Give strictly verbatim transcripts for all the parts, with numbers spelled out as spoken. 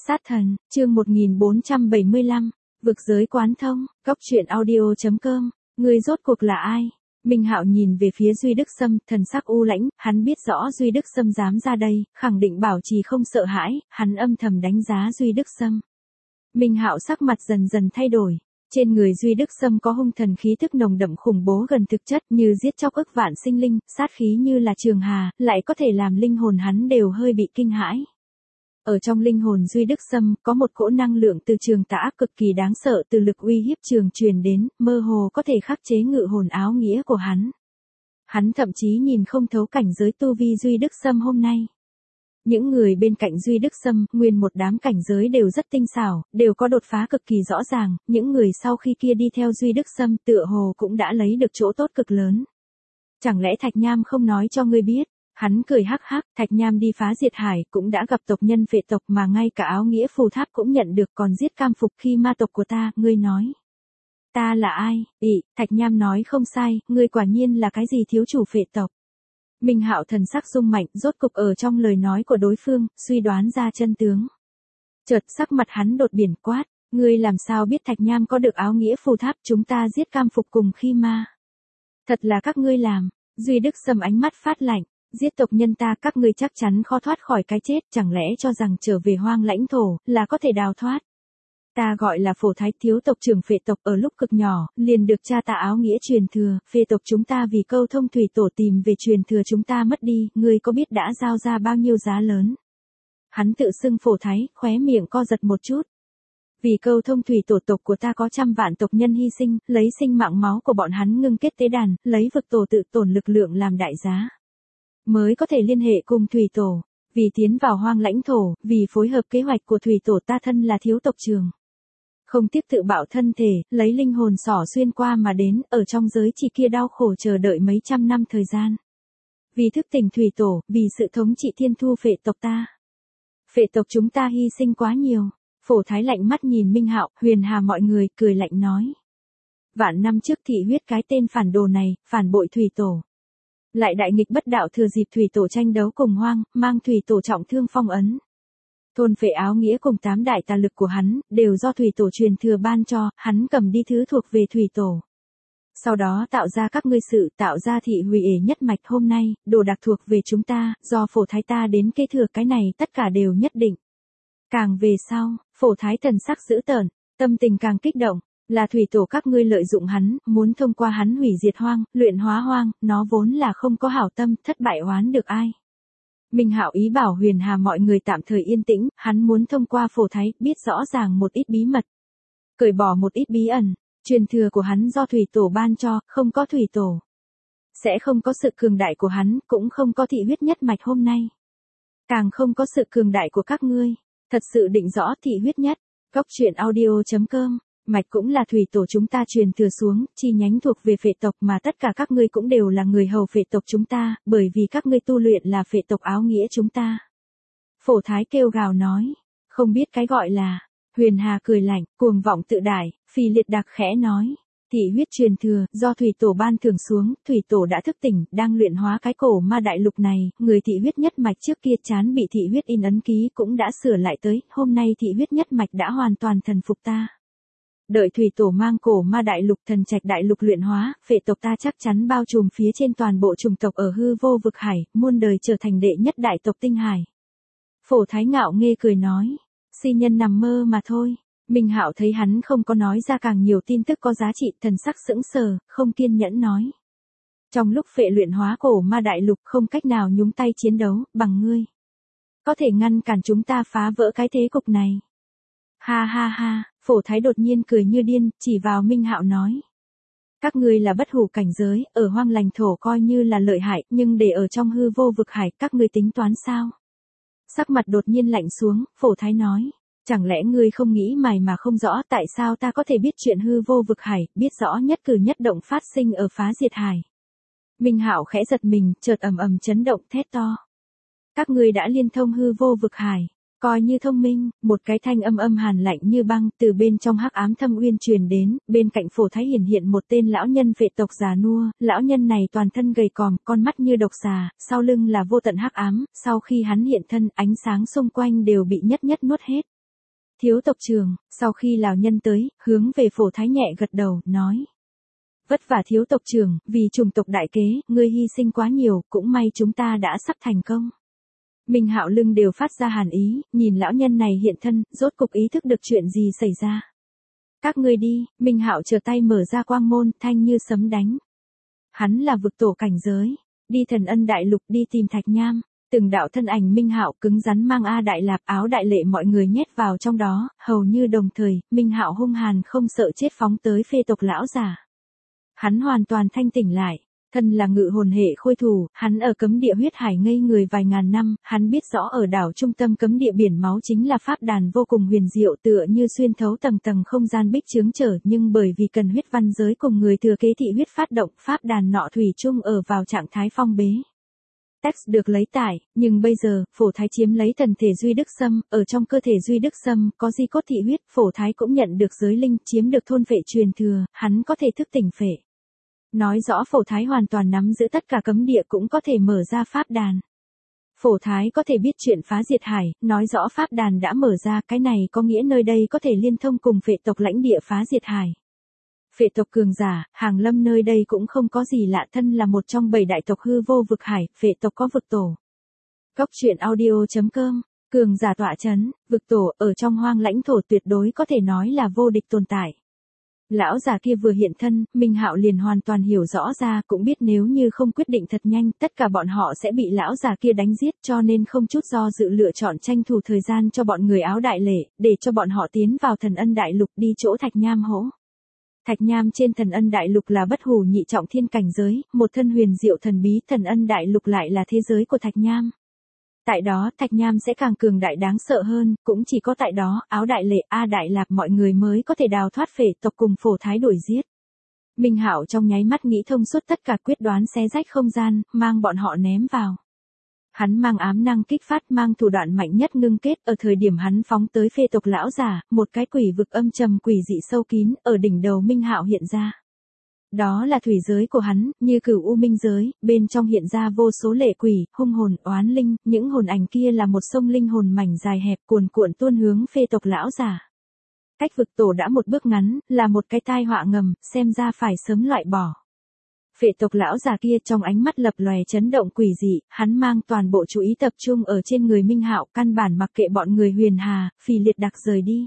Sát thần, chương một nghìn bốn trăm bảy mươi lăm, vực giới quán thông, cóc truyện audio chấm com, ngươi rốt cuộc là ai? Minh Hạo nhìn về phía Duy Đức Sâm, thần sắc u lãnh, hắn biết rõ Duy Đức Sâm dám ra đây, khẳng định bảo trì không sợ hãi, hắn âm thầm đánh giá Duy Đức Sâm. Minh Hạo sắc mặt dần dần thay đổi. Trên người Duy Đức Sâm có hung thần khí tức nồng đậm khủng bố gần thực chất, như giết chóc ức vạn sinh linh, sát khí như là trường hà, lại có thể làm linh hồn hắn đều hơi bị kinh hãi. Ở trong linh hồn Duy Đức Sâm, có một cỗ năng lượng từ trường tà ác cực kỳ đáng sợ từ lực uy hiếp trường truyền đến, mơ hồ có thể khắc chế ngự hồn áo nghĩa của hắn. Hắn thậm chí nhìn không thấu cảnh giới tu vi Duy Đức Sâm hôm nay. Những người bên cạnh Duy Đức Sâm, nguyên một đám cảnh giới đều rất tinh xảo, đều có đột phá cực kỳ rõ ràng, những người sau khi kia đi theo Duy Đức Sâm tựa hồ cũng đã lấy được chỗ tốt cực lớn. Chẳng lẽ Thạch Nham không nói cho ngươi biết? Hắn cười hắc hắc, Thạch Nham đi phá diệt hải, cũng đã gặp tộc nhân phệ tộc mà ngay cả áo nghĩa phù tháp cũng nhận được, còn giết cam phục khi ma tộc của ta, ngươi nói. Ta là ai? Ị, Thạch Nham nói không sai, ngươi quả nhiên là cái gì thiếu chủ phệ tộc. Minh Hạo thần sắc rung mạnh, rốt cục ở trong lời nói của đối phương, suy đoán ra chân tướng. Chợt sắc mặt hắn đột biển quát, ngươi làm sao biết Thạch Nham có được áo nghĩa phù tháp, chúng ta giết cam phục cùng khi ma. Thật là các ngươi làm. Duy Đức Sâm ánh mắt phát lạnh, giết tộc nhân ta các ngươi chắc chắn khó thoát khỏi cái chết, chẳng lẽ cho rằng trở về hoang lãnh thổ, là có thể đào thoát. Ta gọi là Phổ Thái thiếu tộc trưởng phệ tộc, ở lúc cực nhỏ, liền được cha ta áo nghĩa truyền thừa, phệ tộc chúng ta vì câu thông thủy tổ tìm về truyền thừa chúng ta mất đi, ngươi có biết đã giao ra bao nhiêu giá lớn. Hắn tự xưng Phổ Thái, khóe miệng co giật một chút. Vì câu thông thủy tổ tộc của ta có trăm vạn tộc nhân hy sinh, lấy sinh mạng máu của bọn hắn ngưng kết tế đàn, lấy vực tổ tự tổn lực lượng làm đại giá. Mới có thể liên hệ cùng thủy tổ, vì tiến vào hoang lãnh thổ, vì phối hợp kế hoạch của thủy tổ ta thân là thiếu tộc trưởng. Không tiếc tự bạo thân thể, lấy linh hồn xỏ xuyên qua mà đến, ở trong giới chỉ kia đau khổ chờ đợi mấy trăm năm thời gian. Vì thức tỉnh thủy tổ, vì sự thống trị thiên thu phệ tộc ta. Phệ tộc chúng ta hy sinh quá nhiều. Phổ Thái lạnh mắt nhìn Minh Hạo, Huyền Hà mọi người, cười lạnh nói. Vạn năm trước thị huyết cái tên phản đồ này, phản bội thủy tổ. Lại đại nghịch bất đạo thừa dịp thủy tổ tranh đấu cùng hoang, mang thủy tổ trọng thương phong ấn. Thôn phệ áo nghĩa cùng tám đại tà lực của hắn, đều do thủy tổ truyền thừa ban cho, hắn cầm đi thứ thuộc về thủy tổ. Sau đó tạo ra các ngươi sự, tạo ra thị hủy ể nhất mạch hôm nay, đồ đặc thuộc về chúng ta, do Phổ Thái ta đến kế thừa cái này tất cả đều nhất định. Càng về sau, Phổ Thái thần sắc dữ tợn, tâm tình càng kích động, là thủy tổ các ngươi lợi dụng hắn, muốn thông qua hắn hủy diệt hoang, luyện hóa hoang, nó vốn là không có hảo tâm, thất bại oán được ai. Minh Hạo ý bảo Huyền Hà mọi người tạm thời yên tĩnh, hắn muốn thông qua Phổ Thái, biết rõ ràng một ít bí mật. Cởi bỏ một ít bí ẩn, truyền thừa của hắn do thủy tổ ban cho, không có thủy tổ. Sẽ không có sự cường đại của hắn, cũng không có thị huyết nhất mạch hôm nay. Càng không có sự cường đại của các ngươi. Thật sự định rõ thị huyết nhất, cóc truyện audio chấm com, mạch cũng là thủy tổ chúng ta truyền thừa xuống, chi nhánh thuộc về phệ tộc mà tất cả các ngươi cũng đều là người hầu phệ tộc chúng ta, bởi vì các ngươi tu luyện là phệ tộc áo nghĩa chúng ta. Phổ Thái kêu gào nói, không biết cái gọi là, Huyền Hà cười lạnh, cuồng vọng tự đại, Phi Liệt Đặc khẽ nói. Thị huyết truyền thừa, do thủy tổ ban thưởng xuống, thủy tổ đã thức tỉnh, đang luyện hóa cái cổ ma đại lục này, người thị huyết nhất mạch trước kia chán bị thị huyết in ấn ký cũng đã sửa lại tới, hôm nay thị huyết nhất mạch đã hoàn toàn thần phục ta. Đợi thủy tổ mang cổ ma đại lục thần trạch đại lục luyện hóa, phệ tộc ta chắc chắn bao trùm phía trên toàn bộ chủng tộc ở hư vô vực hải, muôn đời trở thành đệ nhất đại tộc tinh hải. Phổ Thái ngạo nghê cười nói, si nhân nằm mơ mà thôi. Minh Hạo thấy hắn không có nói ra càng nhiều tin tức có giá trị, thần sắc sững sờ, không kiên nhẫn nói. Trong lúc phệ luyện hóa cổ ma đại lục không cách nào nhúng tay chiến đấu, bằng ngươi. Có thể ngăn cản chúng ta phá vỡ cái thế cục này. Ha ha ha, Phổ Thái đột nhiên cười như điên, chỉ vào Minh Hạo nói. Các ngươi là bất hủ cảnh giới, ở hoang lành thổ coi như là lợi hại, nhưng để ở trong hư vô vực hải, các ngươi tính toán sao? Sắc mặt đột nhiên lạnh xuống, Phổ Thái nói. Chẳng lẽ ngươi không nghĩ mày mà không rõ tại sao ta có thể biết chuyện hư vô vực hải, biết rõ nhất cử nhất động phát sinh ở phá diệt hải. Minh Hạo khẽ giật mình, chợt ầm ầm chấn động thét to. Các ngươi đã liên thông hư vô vực hải, coi như thông minh, một cái thanh âm âm hàn lạnh như băng từ bên trong hắc ám thâm uyên truyền đến, bên cạnh Phổ Thái hiển hiện một tên lão nhân phệ tộc già nua, lão nhân này toàn thân gầy còm, con mắt như độc xà, sau lưng là vô tận hắc ám, sau khi hắn hiện thân, ánh sáng xung quanh đều bị nhất nhất nuốt hết. Thiếu tộc trưởng, sau khi lão nhân tới, hướng về Phổ Thái nhẹ gật đầu, nói. Vất vả thiếu tộc trưởng, vì chủng tộc đại kế, ngươi hy sinh quá nhiều, cũng may chúng ta đã sắp thành công. Minh Hạo lưng đều phát ra hàn ý, nhìn lão nhân này hiện thân, rốt cục ý thức được chuyện gì xảy ra. Các ngươi đi, Minh Hạo trở tay mở ra quang môn, thanh như sấm đánh. Hắn là vực tổ cảnh giới, đi Thần Ân Đại Lục đi tìm Thạch Nham. Từng đạo thân ảnh Minh Hạo cứng rắn mang A Đại Lạp áo đại lệ mọi người nhét vào trong đó, hầu như đồng thời, Minh Hạo hung hàn không sợ chết phóng tới phê tộc lão giả. Hắn hoàn toàn thanh tỉnh lại, thân là ngự hồn hệ khôi thủ, hắn ở cấm địa huyết hải ngây người vài ngàn năm, hắn biết rõ ở đảo trung tâm cấm địa biển máu chính là pháp đàn vô cùng huyền diệu tựa như xuyên thấu tầng tầng không gian bích chướng trở, nhưng bởi vì cần huyết văn giới cùng người thừa kế thị huyết phát động, pháp đàn nọ thủy chung ở vào trạng thái phong bế. Text được lấy tải, nhưng bây giờ, Phổ Thái chiếm lấy thần thể Duy Đức Sâm, ở trong cơ thể Duy Đức Sâm có di cốt thị huyết, Phổ Thái cũng nhận được giới linh, chiếm được thôn phệ truyền thừa, hắn có thể thức tỉnh phệ. Nói rõ Phổ Thái hoàn toàn nắm giữ tất cả cấm địa cũng có thể mở ra pháp đàn. Phổ Thái có thể biết chuyện phá diệt hải, nói rõ pháp đàn đã mở ra, cái này có nghĩa nơi đây có thể liên thông cùng phệ tộc lãnh địa phá diệt hải. Phệ tộc cường giả, hàng lâm nơi đây cũng không có gì lạ, thân là một trong bảy đại tộc hư vô vực hải, phệ tộc có vực tổ. Góc truyện audio chấm com, cường giả tọa chấn, vực tổ ở trong hoang lãnh thổ tuyệt đối có thể nói là vô địch tồn tại. Lão già kia vừa hiện thân, Minh Hạo liền hoàn toàn hiểu rõ ra, cũng biết nếu như không quyết định thật nhanh, tất cả bọn họ sẽ bị lão già kia đánh giết, cho nên không chút do dự lựa chọn tranh thủ thời gian cho bọn người áo đại lễ, để cho bọn họ tiến vào Thần Ân Đại Lục đi chỗ Thạch Nham hỗ. Thạch Nham trên Thần Ân Đại Lục là bất hủ nhị trọng thiên cảnh giới, một thân huyền diệu thần bí, Thần Ân Đại Lục lại là thế giới của Thạch Nham. Tại đó, Thạch Nham sẽ càng cường đại đáng sợ hơn, cũng chỉ có tại đó, áo đại lệ, A Đại Lạp mọi người mới có thể đào thoát phệ tộc cùng Phổ Thái đuổi giết. Minh Hạo trong nháy mắt nghĩ thông suốt tất cả, quyết đoán xé rách không gian, mang bọn họ ném vào. Hắn mang ám năng kích phát, mang thủ đoạn mạnh nhất ngưng kết, ở thời điểm hắn phóng tới phê tộc lão giả, một cái quỷ vực âm trầm quỷ dị sâu kín, ở đỉnh đầu Minh Hạo hiện ra. Đó là thủy giới của hắn, như cửu u minh giới, bên trong hiện ra vô số lệ quỷ, hung hồn, oán linh, những hồn ảnh kia là một sông linh hồn mảnh dài hẹp cuồn cuộn tuôn hướng phê tộc lão giả. Cách vực tổ đã một bước ngắn, là một cái tai họa ngầm, xem ra phải sớm loại bỏ. Phệ tộc lão già kia trong ánh mắt lập lòe chấn động quỷ dị, hắn mang toàn bộ chú ý tập trung ở trên người Minh Hạo, căn bản mặc kệ bọn người Huyền Hà, Phì Liệt đặc rời đi.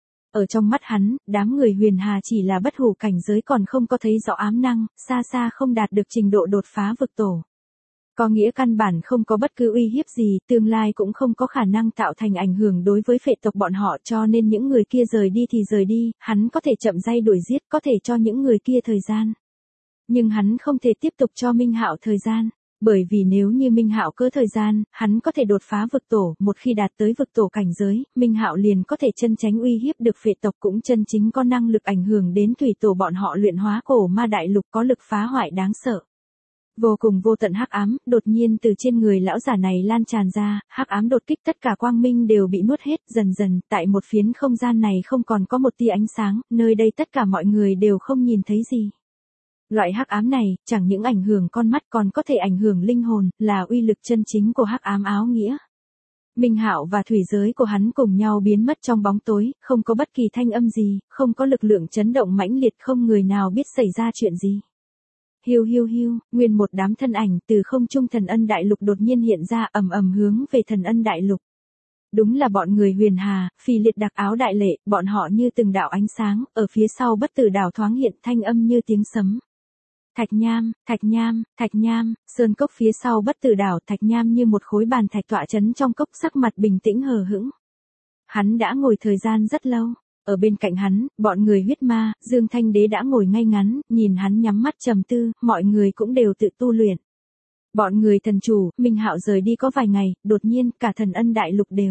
Ở trong mắt hắn, đám người Huyền Hà chỉ là bất hủ cảnh giới còn không có thấy rõ ám năng, xa xa không đạt được trình độ đột phá vực tổ. Có nghĩa căn bản không có bất cứ uy hiếp gì, tương lai cũng không có khả năng tạo thành ảnh hưởng đối với phệ tộc bọn họ, cho nên những người kia rời đi thì rời đi, hắn có thể chậm rãi đuổi giết, có thể cho những người kia thời gian. Nhưng hắn không thể tiếp tục cho Minh Hạo thời gian, bởi vì nếu như Minh Hạo cơ thời gian, hắn có thể đột phá vực tổ, một khi đạt tới vực tổ cảnh giới, Minh Hạo liền có thể chân tránh uy hiếp được phệ tộc, cũng chân chính có năng lực ảnh hưởng đến thủy tổ bọn họ luyện hóa cổ ma đại lục, có lực phá hoại đáng sợ. Vô cùng vô tận hắc ám, đột nhiên từ trên người lão giả này lan tràn ra, hắc ám đột kích, tất cả quang minh đều bị nuốt hết, dần dần, tại một phiến không gian này không còn có một tia ánh sáng, nơi đây tất cả mọi người đều không nhìn thấy gì. Loại hắc ám này, chẳng những ảnh hưởng con mắt còn có thể ảnh hưởng linh hồn, là uy lực chân chính của hắc ám áo nghĩa. Minh Hạo và thủy giới của hắn cùng nhau biến mất trong bóng tối, không có bất kỳ thanh âm gì, không có lực lượng chấn động mãnh liệt, không người nào biết xảy ra chuyện gì. Hiu hiu hiu, nguyên một đám thân ảnh từ không trung Thần Ân Đại Lục đột nhiên hiện ra, ầm ầm hướng về Thần Ân Đại Lục. Đúng là bọn người Huyền Hà, Phì Liệt đặc áo đại lệ, bọn họ như từng đạo ánh sáng, ở phía sau bất tử đảo thoáng hiện, thanh âm như tiếng sấm. Thạch Nham, Thạch Nham, Thạch Nham, sơn cốc phía sau bất tử đảo, Thạch Nham như một khối bàn thạch tọa chấn trong cốc, sắc mặt bình tĩnh hờ hững. Hắn đã ngồi thời gian rất lâu, ở bên cạnh hắn, bọn người huyết ma, Dương Thanh Đế đã ngồi ngay ngắn, nhìn hắn nhắm mắt trầm tư, mọi người cũng đều tự tu luyện. Bọn người thần chủ, Minh Hạo rời đi có vài ngày, đột nhiên, cả Thần Ân Đại Lục đều.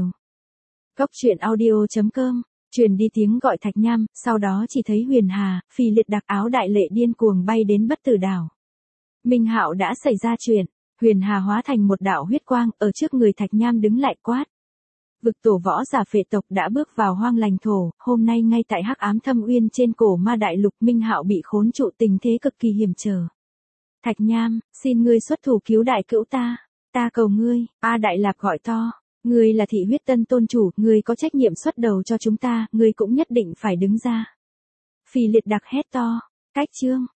Góc truyện audio chấm com, truyền đi tiếng gọi Thạch Nham, sau đó chỉ thấy Huyền Hà, Phì Liệt đặc áo đại lệ điên cuồng bay đến bất tử đảo. Minh Hạo đã xảy ra chuyện, Huyền Hà hóa thành một đạo huyết quang, ở trước người Thạch Nham đứng lại quát. Vực tổ võ giả phệ tộc đã bước vào hoang lành thổ, hôm nay ngay tại hắc ám thâm uyên trên cổ ma đại lục, Minh Hạo bị khốn trụ, tình thế cực kỳ hiểm trở. Thạch Nham, xin ngươi xuất thủ cứu đại cữu ta, ta cầu ngươi, A Đại Lạp gọi to. Ngươi là thị huyết tân tôn chủ, ngươi có trách nhiệm xuất đầu cho chúng ta, ngươi cũng nhất định phải đứng ra. Phì liệt đặc hét to, cách chương.